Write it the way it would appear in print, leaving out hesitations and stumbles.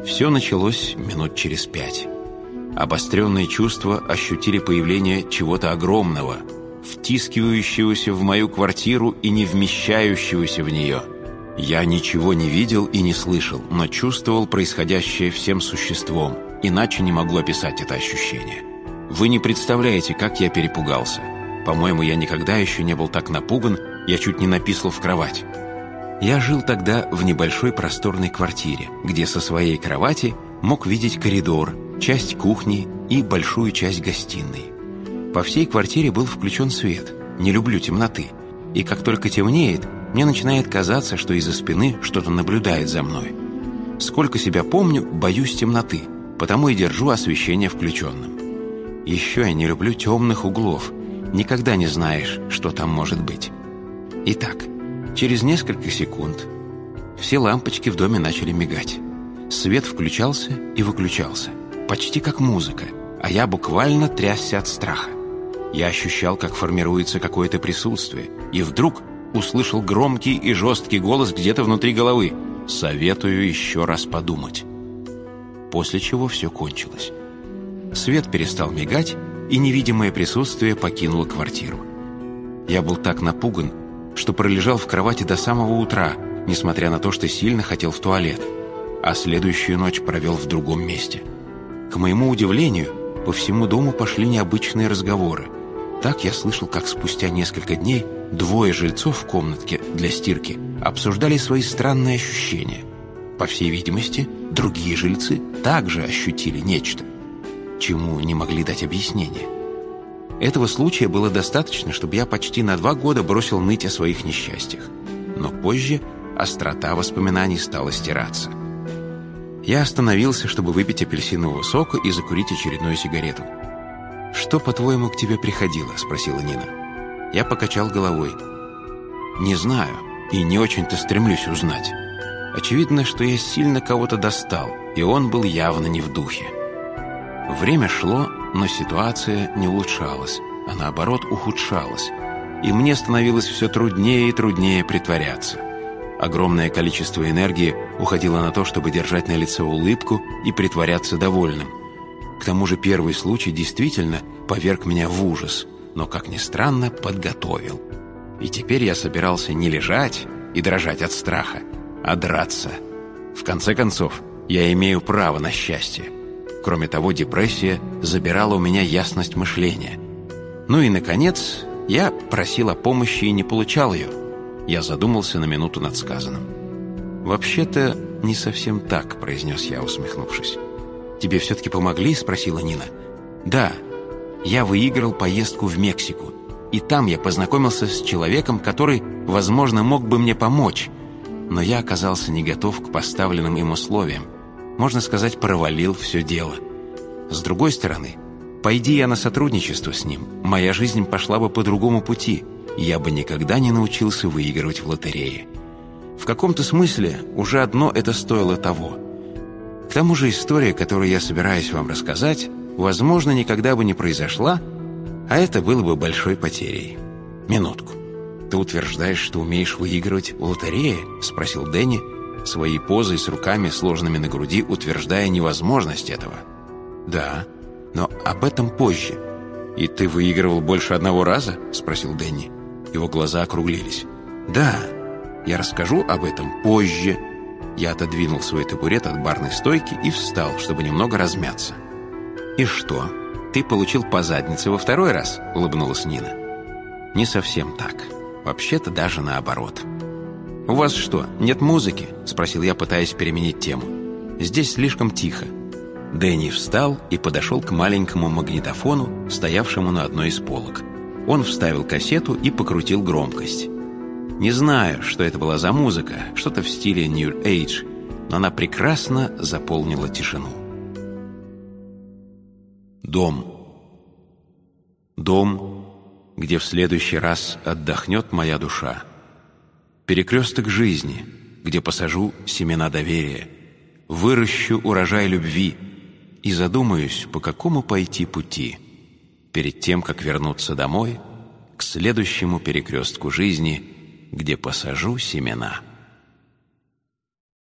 Все началось минут через 5. Обостренные чувства ощутили появление чего-то огромного, втискивающегося в мою квартиру и не вмещающегося в нее. Я ничего не видел и не слышал, но чувствовал происходящее всем существом, иначе не могу описать это ощущение. Вы не представляете, как я перепугался. По-моему, я никогда еще не был так напуган, я чуть не написал в кровать. Я жил тогда в небольшой просторной квартире, где со своей кровати мог видеть коридор, часть кухни и большую часть гостиной. По всей квартире был включен свет. Не люблю темноты. И как только темнеет, мне начинает казаться, что из-за спины что-то наблюдает за мной. Сколько себя помню, боюсь темноты, потому и держу освещение включенным. Еще я не люблю темных углов. Никогда не знаешь, что там может быть. Итак, через несколько секунд все лампочки в доме начали мигать. Свет включался и выключался, почти как музыка, а я буквально трясся от страха. Я ощущал, как формируется какое-то присутствие, и вдруг услышал громкий и жесткий голос где-то внутри головы: «Советую еще раз подумать». После чего все кончилось. Свет перестал мигать, и невидимое присутствие покинуло квартиру. Я был так напуган, что пролежал в кровати до самого утра, несмотря на то, что сильно хотел в туалет, а следующую ночь провел в другом месте. К моему удивлению, по всему дому пошли необычные разговоры. Так я слышал, как спустя несколько дней 2 жильцов в комнатке для стирки обсуждали свои странные ощущения. По всей видимости, другие жильцы также ощутили нечто, чему не могли дать объяснение. Этого случая было достаточно, чтобы я почти на 2 года бросил ныть о своих несчастьях. Но позже острота воспоминаний стала стираться. Я остановился, чтобы выпить апельсинового сока и закурить очередную сигарету. «Что, по-твоему, к тебе приходило?» – спросила Нина. Я покачал головой. «Не знаю, и не очень-то стремлюсь узнать. Очевидно, что я сильно кого-то достал, и он был явно не в духе». Время шло, но ситуация не улучшалась, а наоборот ухудшалась, и мне становилось все труднее и труднее притворяться. Огромное количество энергии уходило на то, чтобы держать на лице улыбку и притворяться довольным. К тому же первый случай действительно поверг меня в ужас, но, как ни странно, подготовил. И теперь я собирался не лежать и дрожать от страха, а драться. В конце концов, я имею право на счастье. Кроме того, депрессия забирала у меня ясность мышления. Ну и, наконец, я просил о помощи и не получал ее. Я задумался на минуту над сказанным. «Вообще-то не совсем так», — произнес я, усмехнувшись. «Тебе все-таки помогли?» — спросила Нина. «Да, я выиграл поездку в Мексику, и там я познакомился с человеком, который, возможно, мог бы мне помочь, но я оказался не готов к поставленным им условиям. Можно сказать, провалил все дело. С другой стороны, пойди я на сотрудничество с ним, моя жизнь пошла бы по другому пути, и я бы никогда не научился выигрывать в лотерее. В каком-то смысле уже одно это стоило того. К тому же история, которую я собираюсь вам рассказать, возможно, никогда бы не произошла, а это было бы большой потерей. Минутку. Ты утверждаешь, что умеешь выигрывать в лотерее?» — спросил Дэнни, своей позой с руками, сложенными на груди, утверждая невозможность этого. «Да, но об этом позже». «И ты выигрывал больше 1 раза?» — спросил Дэнни. Его глаза округлились. «Да, я расскажу об этом позже». Я отодвинул свой табурет от барной стойки и встал, чтобы немного размяться. «И что, ты получил по заднице во 2 раз?» — улыбнулась Нина. «Не совсем так. Вообще-то даже наоборот». «У вас что, нет музыки?» — спросил я, пытаясь переменить тему. «Здесь слишком тихо». Дэнни встал и подошел к маленькому магнитофону, стоявшему на одной из полок. Он вставил кассету и покрутил громкость. Не знаю, что это была за музыка, что-то в стиле New Age, но она прекрасно заполнила тишину. Дом. Дом, где в следующий раз отдохнет моя душа. Перекресток жизни, где посажу семена доверия, выращу урожай любви и задумаюсь, по какому пойти пути, перед тем, как вернуться домой, к следующему перекрестку жизни, где посажу семена.